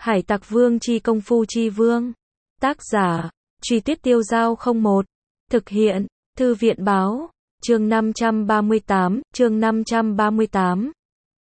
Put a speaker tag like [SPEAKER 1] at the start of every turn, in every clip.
[SPEAKER 1] Hải Tặc Vương chi công phu chi vương. Tác giả, Truy Tuyết Tiêu Dao 01. Thực hiện, Thư viện Báo. Chương 538, chương 538.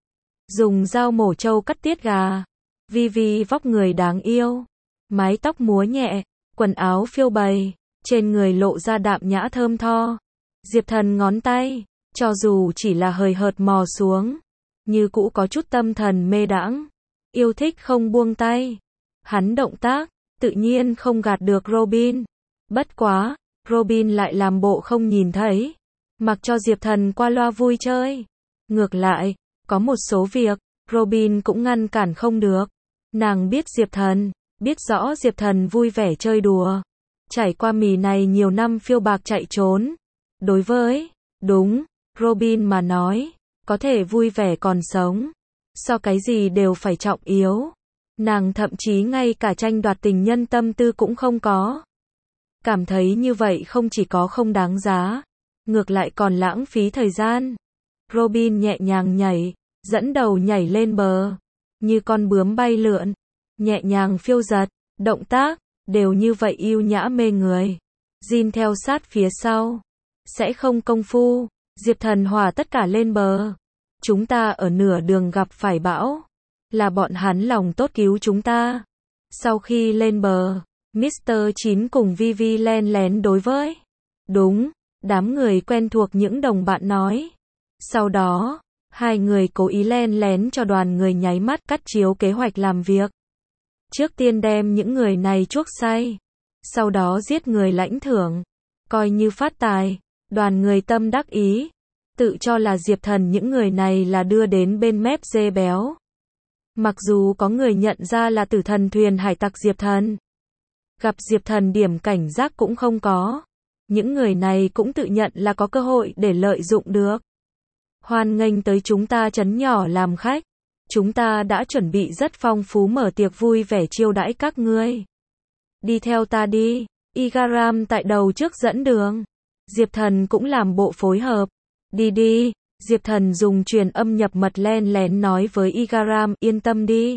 [SPEAKER 1] Dùng dao mổ trâu cắt tiết gà. Vivi vóc người đáng yêu. Mái tóc múa nhẹ, quần áo phiêu bày, trên người lộ ra đạm nhã thơm tho. Diệp Thần ngón tay, cho dù chỉ là hời hợt mò xuống, như cũ có chút tâm thần mê đãng, yêu thích không buông tay. Hắn động tác, tự nhiên không gạt được Robin. Bất quá, Robin lại làm bộ không nhìn thấy, mặc cho Diệp Thần qua loa vui chơi. Ngược lại, có một số việc, Robin cũng ngăn cản không được. Nàng biết Diệp Thần, biết rõ Diệp Thần vui vẻ chơi đùa. Trải qua mì này nhiều năm phiêu bạc chạy trốn. Đối với, đúng, Robin mà nói, có thể vui vẻ còn sống, so cái gì đều phải trọng yếu. Nàng thậm chí ngay cả tranh đoạt tình nhân tâm tư cũng không có. Cảm thấy như vậy không chỉ có không đáng giá, ngược lại còn lãng phí thời gian. Robin nhẹ nhàng nhảy, dẫn đầu nhảy lên bờ, như con bướm bay lượn, nhẹ nhàng phiêu dật, động tác, đều như vậy yêu nhã mê người. Jin theo sát phía sau. Sẽ không công phu, Diệp Thần hòa tất cả lên bờ. Chúng ta ở nửa đường gặp phải bão. Là bọn hắn lòng tốt cứu chúng ta. Sau khi lên bờ, Mr. Chín cùng Vivi len lén đối với. Đúng, đám người quen thuộc những đồng bạn nói. Sau đó, hai người cố ý len lén cho đoàn người nháy mắt cắt chiếu kế hoạch làm việc. Trước tiên đem những người này chuốc say. Sau đó giết người lãnh thưởng. Coi như phát tài. Đoàn người tâm đắc ý. Tự cho là Diệp Thần những người này là đưa đến bên mép dê béo. Mặc dù có người nhận ra là tử thần thuyền hải tặc Diệp Thần. Gặp Diệp Thần điểm cảnh giác cũng không có. Những người này cũng tự nhận là có cơ hội để lợi dụng được. Hoan nghênh tới chúng ta trấn nhỏ làm khách. Chúng ta đã chuẩn bị rất phong phú mở tiệc vui vẻ chiêu đãi các ngươi. Đi theo ta đi. Igaram tại đầu trước dẫn đường. Diệp Thần cũng làm bộ phối hợp. Đi đi. Diệp Thần dùng truyền âm nhập mật len lén nói với Igaram, yên tâm đi.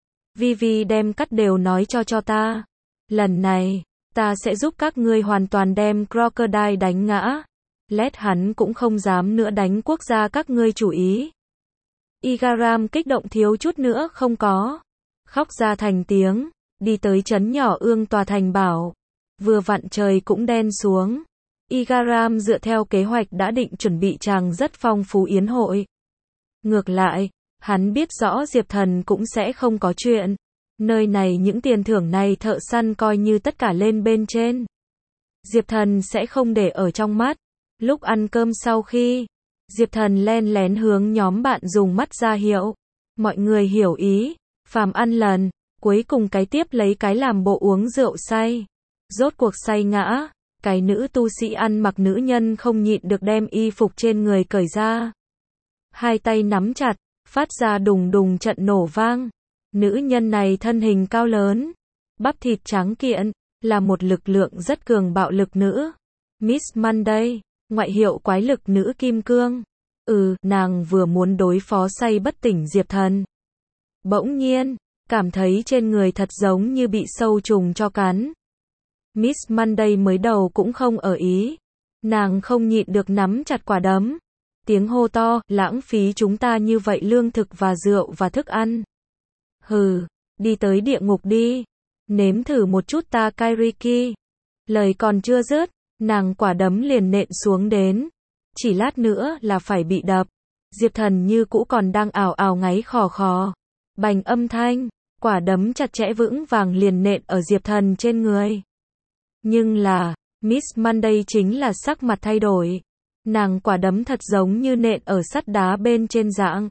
[SPEAKER 1] Vivi đem cắt đều nói cho ta. Lần này, ta sẽ giúp các ngươi hoàn toàn đem Crocodile đánh ngã. Lét hắn cũng không dám nữa đánh quốc gia các ngươi chủ ý. Igaram kích động thiếu chút nữa không có. Khóc ra thành tiếng, đi tới trấn nhỏ ương tòa thành bảo. Vừa vặn trời cũng đen xuống. Igaram dựa theo kế hoạch đã định chuẩn bị chàng rất phong phú yến hội. Ngược lại, hắn biết rõ Diệp Thần cũng sẽ không có chuyện. Nơi này những tiền thưởng này thợ săn coi như tất cả lên bên trên. Diệp Thần sẽ không để ở trong mắt. Lúc ăn cơm sau khi, Diệp Thần len lén hướng nhóm bạn dùng mắt ra hiệu. Mọi người hiểu ý, phàm ăn lần, cuối cùng cái tiếp lấy cái làm bộ uống rượu say. Rốt cuộc say ngã. Cái nữ tu sĩ ăn mặc nữ nhân không nhịn được đem y phục trên người cởi ra. Hai tay nắm chặt, phát ra đùng đùng trận nổ vang. Nữ nhân này thân hình cao lớn, bắp thịt trắng kiện, là một lực lượng rất cường bạo lực nữ. Miss Monday, ngoại hiệu quái lực nữ kim cương. Nàng vừa muốn đối phó say bất tỉnh Diệp Thần. Bỗng nhiên, cảm thấy trên người thật giống như bị sâu trùng cho cắn. Miss Monday mới đầu cũng không ở ý. Nàng không nhịn được nắm chặt quả đấm. Tiếng hô to, lãng phí chúng ta như vậy lương thực và rượu và thức ăn. Hừ, đi tới địa ngục đi. Nếm thử một chút ta Kairiki. Lời còn chưa dứt, nàng quả đấm liền nện xuống đến. Chỉ lát nữa là phải bị đập. Diệp Thần như cũ còn đang ào ào ngáy khò khò. Bành âm thanh, quả đấm chặt chẽ vững vàng liền nện ở Diệp Thần trên người. Nhưng là, Miss Monday chính là sắc mặt thay đổi. Nàng quả đấm thật giống như nện ở sắt đá bên trên dạng.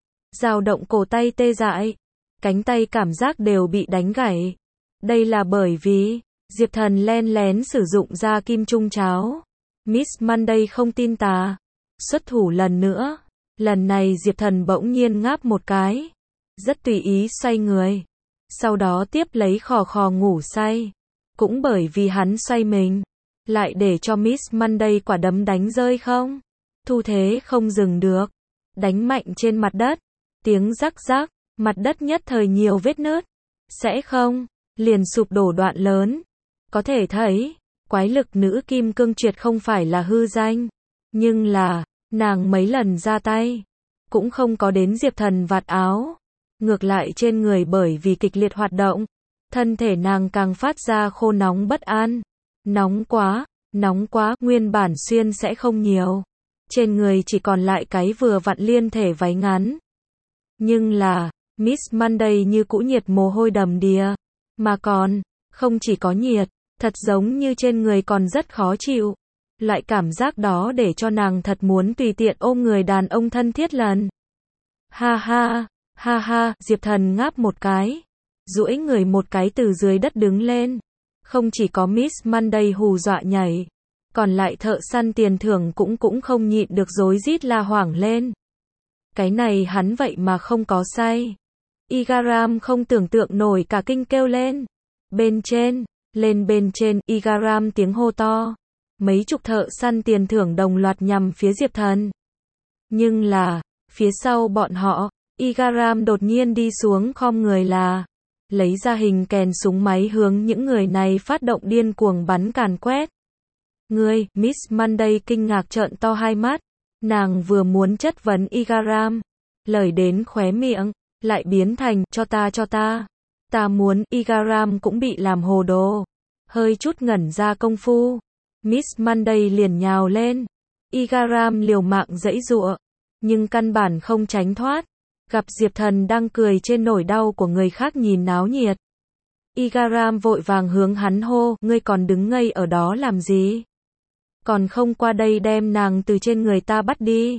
[SPEAKER 1] Dao động cổ tay tê dại. Cánh tay cảm giác đều bị đánh gãy. Đây là bởi vì, Diệp Thần len lén sử dụng ra kim trung cháo. Miss Monday không tin tà. Xuất thủ lần nữa. Lần này Diệp Thần bỗng nhiên ngáp một cái. Rất tùy ý xoay người. Sau đó tiếp lấy khò khò ngủ say. Cũng bởi vì hắn xoay mình, lại để cho Miss Monday quả đấm đánh rơi không. Thu thế không dừng được. Đánh mạnh trên mặt đất. Tiếng rắc rắc, mặt đất nhất thời nhiều vết nứt. sẽ không, liền sụp đổ đoạn lớn. Có thể thấy, quái lực nữ kim cương tuyệt không phải là hư danh. Nhưng là, nàng mấy lần ra tay, cũng không có đến Diệp Thần vạt áo. Ngược lại trên người bởi vì kịch liệt hoạt động, thân thể nàng càng phát ra khô nóng bất an. Nóng quá, nguyên bản xuyên sẽ không nhiều. Trên người chỉ còn lại cái vừa vặn liên thể váy ngắn. Nhưng là, Miss Monday như cũ nhiệt mồ hôi đầm đìa. Mà còn, không chỉ có nhiệt, thật giống như trên người còn rất khó chịu. Loại cảm giác đó để cho nàng thật muốn tùy tiện ôm người đàn ông thân thiết lần. Ha ha, Diệp Thần ngáp một cái. Duỗi người một cái từ dưới đất đứng lên. Không chỉ có Miss Monday hù dọa nhảy. Còn lại thợ săn tiền thưởng cũng không nhịn được rối rít la hoảng lên. Cái này hắn vậy mà không có say. Igaram không tưởng tượng nổi cả kinh kêu lên. Bên trên, Igaram tiếng hô to. Mấy chục thợ săn tiền thưởng đồng loạt nhằm phía Diệp Thần. Nhưng là, phía sau bọn họ, Igaram đột nhiên đi xuống khom người là, lấy ra hình kèn súng máy hướng những người này phát động điên cuồng bắn càn quét. Ngươi, Miss Monday kinh ngạc trợn to hai mắt, nàng vừa muốn chất vấn Igaram, lời đến khóe miệng, lại biến thành, cho ta, ta muốn, Igaram cũng bị làm hồ đồ, hơi chút ngẩn ra công phu, Miss Monday liền nhào lên, Igaram liều mạng giãy giụa, nhưng căn bản không tránh thoát, gặp Diệp Thần đang cười trên nỗi đau của người khác nhìn náo nhiệt. Igaram vội vàng hướng hắn hô, ngươi còn đứng ngây ở đó làm gì? Còn không qua đây đem nàng từ trên người ta bắt đi.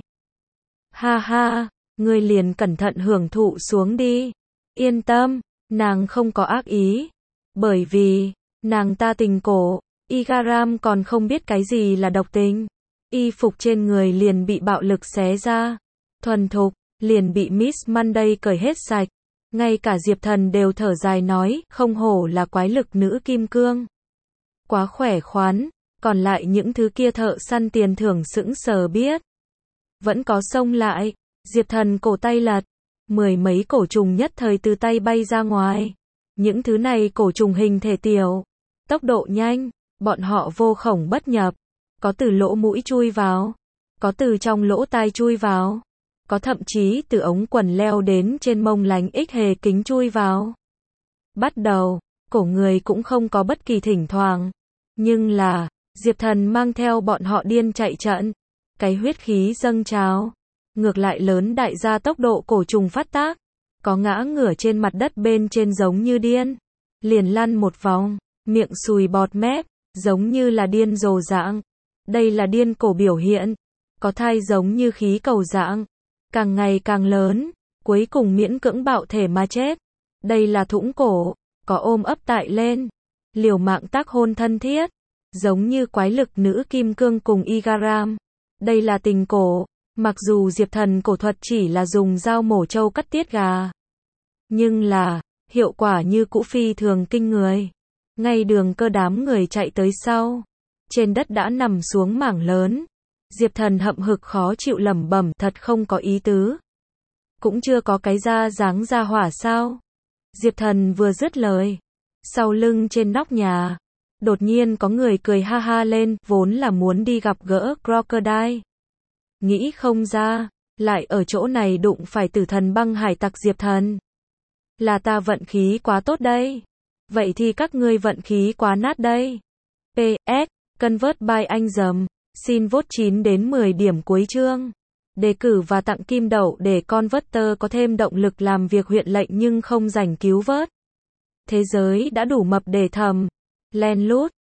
[SPEAKER 1] Ha, ngươi liền cẩn thận hưởng thụ xuống đi. Yên tâm, nàng không có ác ý. Bởi vì, nàng ta tình cổ, Igaram còn không biết cái gì là độc tình. Y phục trên người liền bị bạo lực xé ra. Thuần thục, liền bị Miss Monday cởi hết sạch. Ngay cả Diệp Thần đều thở dài nói, không hổ là quái lực nữ kim cương. Quá khỏe khoắn. Còn lại những thứ kia thợ săn tiền thưởng sững sờ biết. Vẫn có xông lại. Diệp Thần cổ tay lật. 10 mấy cổ trùng nhất thời từ tay bay ra ngoài. Những thứ này cổ trùng hình thể tiểu. Tốc độ nhanh. Bọn họ vô khổng bất nhập. Có từ lỗ mũi chui vào. Có từ trong lỗ tai chui vào. Có thậm chí từ ống quần leo đến trên mông lánh ích hề kính chui vào. Bắt đầu, cổ người cũng không có bất kỳ thỉnh thoảng. Nhưng là, Diệp Thần mang theo bọn họ điên chạy trận. Cái huyết khí dâng trào. Ngược lại lớn đại gia tốc độ cổ trùng phát tác. Có ngã ngửa trên mặt đất bên trên giống như điên. Liền lăn một vòng. Miệng sùi bọt mép. Giống như là điên rồ dạng. Đây là điên cổ biểu hiện. Có thai giống như khí cầu dạng. Càng ngày càng lớn. Cuối cùng miễn cưỡng bạo thể mà chết. Đây là thủng cổ. Có ôm ấp tại lên. Liều mạng tác hôn thân thiết. Giống như quái lực nữ kim cương cùng Igaram. Đây là tình cổ. Mặc dù Diệp Thần cổ thuật chỉ là dùng dao mổ trâu cắt tiết gà. Nhưng là, hiệu quả như cũ phi thường kinh người. Ngay đường cơ đám người chạy tới sau. Trên đất đã nằm xuống mảng lớn. Diệp Thần hậm hực khó chịu lẩm bẩm thật không có ý tứ. Cũng chưa có cái da dáng ra hỏa sao. Diệp Thần vừa dứt lời. Sau lưng trên nóc nhà. Đột nhiên có người cười ha ha lên, vốn là muốn đi gặp gỡ Crocodile. Nghĩ không ra, lại ở chỗ này đụng phải tử thần băng hải tặc Diệp Thần. Là ta vận khí quá tốt đây. Vậy thì các ngươi vận khí quá nát đây. PS, Convert by anh dầm. Xin vote 9 đến 10 điểm cuối chương. Đề cử và tặng kim đậu để Converter có thêm động lực làm việc huyện lệnh nhưng không rảnh cứu vớt. Thế giới đã đủ mập để thầm. Len lút.